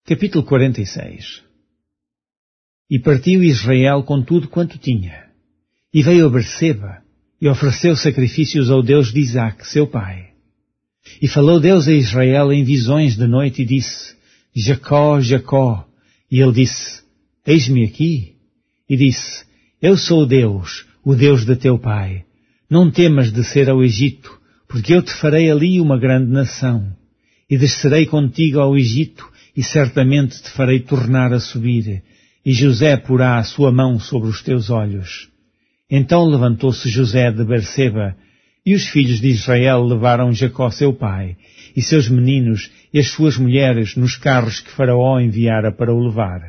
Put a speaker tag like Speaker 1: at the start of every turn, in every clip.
Speaker 1: Capítulo 46. E partiu Israel com tudo quanto tinha, e veio a Berseba, e ofereceu sacrifícios ao Deus de Isaque, seu pai. E falou Deus a Israel em visões de noite, e disse, Jacó, Jacó. E ele disse, eis-me aqui. E disse, eu sou o Deus de teu pai. Não temas descer ao Egito, porque eu te farei ali uma grande nação. E descerei contigo ao Egito, e certamente te farei tornar a subir, e José porá a sua mão sobre os teus olhos. Então levantou-se José de Berseba, e os filhos de Israel levaram Jacó seu pai, e seus meninos, e as suas mulheres, nos carros que Faraó enviara para o levar.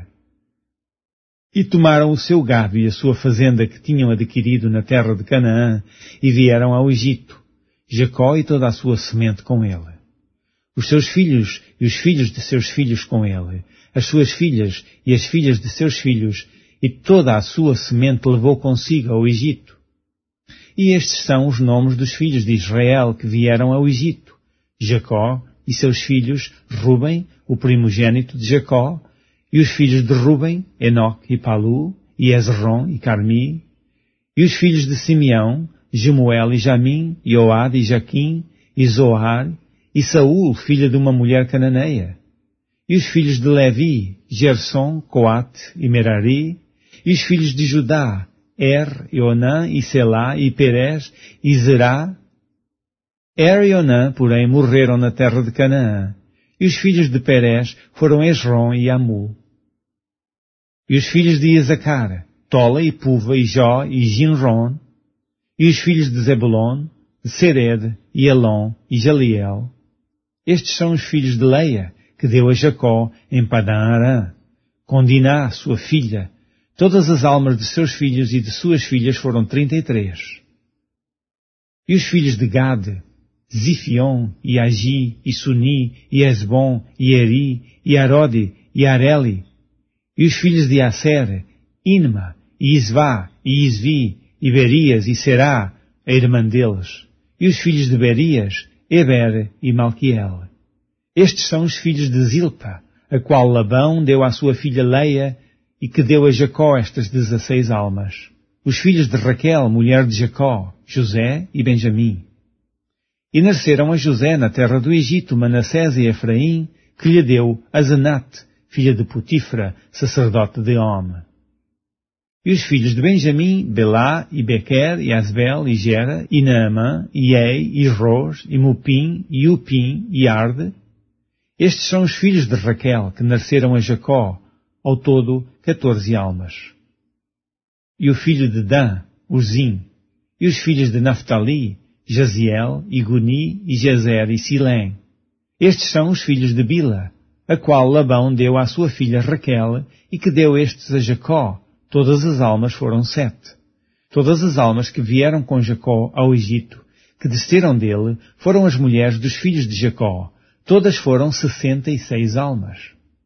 Speaker 1: E tomaram o seu gado e a sua fazenda que tinham adquirido na terra de Canaã, e vieram ao Egito, Jacó e toda a sua semente com ele. Os seus filhos e os filhos de seus filhos com ele, as suas filhas e as filhas de seus filhos, e toda a sua semente levou consigo ao Egito. E estes são os nomes dos filhos de Israel que vieram ao Egito: Jacó e seus filhos, Rúben, o primogênito de Jacó, e os filhos de Rúben, Enoque e Palu, e Ezron e Carmi, e os filhos de Simeão, Jemuel e Jamim, e Oad e Jaquim, e Zoar, e Saúl, filho de uma mulher cananeia. E os filhos de Levi, Gerson, Coate e Merari, e os filhos de Judá, e Onã, e Selá, e Perez, e Zerá. E Onã, porém, morreram na terra de Canaã. E os filhos de Perez foram Esrom e Amul. E os filhos de Isacar, Tola e Puva e Jó e Ginron. E os filhos de Zebulon, Sered e Elon e Jaliel. Estes são os filhos de Leia, que deu a Jacó em Padã-Arã, com Diná, sua filha. Todas as almas de seus filhos e de suas filhas foram 33. E os filhos de Gade, Zifion, e Agi, e Suni, e Esbom, e Eri, e Arode, e Areli. E os filhos de Aser, Inma, e Isvá, e Isvi, e Berias, e Será, a irmã deles. E os filhos de Berias, Eber e Malquiel. Estes são os filhos de Zilpa, a qual Labão deu à sua filha Leia, e que deu a Jacó estas 16 almas. Os filhos de Raquel, mulher de Jacó, José e Benjamim. E nasceram a José na terra do Egito Manassés e Efraim, que lhe deu Asenate, filha de Potifra, sacerdote de On. E os filhos de Benjamim, Belá, e Bequer, e Asbel, e Gera, e Naamã, e Ei, e Ros, e Mupim, e Upim, e Arde. Estes são os filhos de Raquel, que nasceram a Jacó, ao todo 14 almas. E o filho de Dan, Uzim. E os filhos de Naphtali, Jaziel, e Guni, e Jezer, e Silém. Estes são os filhos de Bila, a qual Labão deu à sua filha Raquel, e que deu estes a Jacó. Todas as almas foram 7. Todas as almas que vieram com Jacó ao Egito, que desceram dele, foram as mulheres dos filhos de Jacó. Todas foram 66 almas.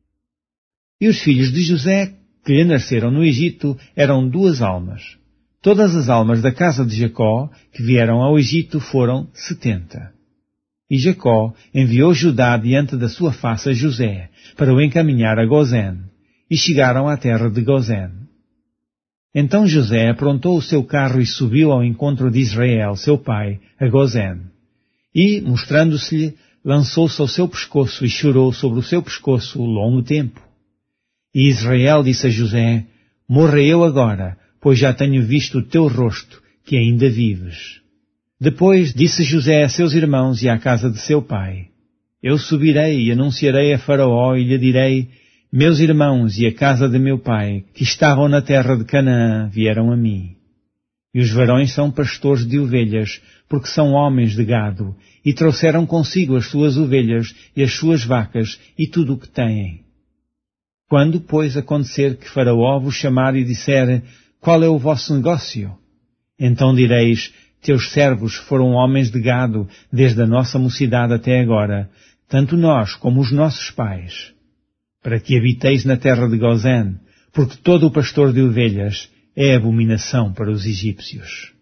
Speaker 1: E os filhos de José, que lhe nasceram no Egito, eram 2 almas. Todas as almas da casa de Jacó, que vieram ao Egito, foram 70. E Jacó enviou Judá diante da sua face a José, para o encaminhar a Gozém. E chegaram à terra de Gozém. Então José aprontou o seu carro e subiu ao encontro de Israel, seu pai, a Gozém. E, mostrando-se-lhe, lançou-se ao seu pescoço e chorou sobre o seu pescoço longo tempo. E Israel disse a José, morra eu agora, pois já tenho visto o teu rosto, que ainda vives. Depois disse José a seus irmãos e à casa de seu pai, eu subirei e anunciarei a Faraó e lhe direi, meus irmãos e a casa de meu pai, que estavam na terra de Canaã, vieram a mim. E os varões são pastores de ovelhas, porque são homens de gado, e trouxeram consigo as suas ovelhas e as suas vacas e tudo o que têm. Quando, pois, acontecer que Faraó vos chamar e disser, qual é o vosso negócio? Então direis, teus servos foram homens de gado, desde a nossa mocidade até agora, tanto nós como os nossos pais. Para que habiteis na terra de Gozém, porque todo o pastor de ovelhas é abominação para os egípcios.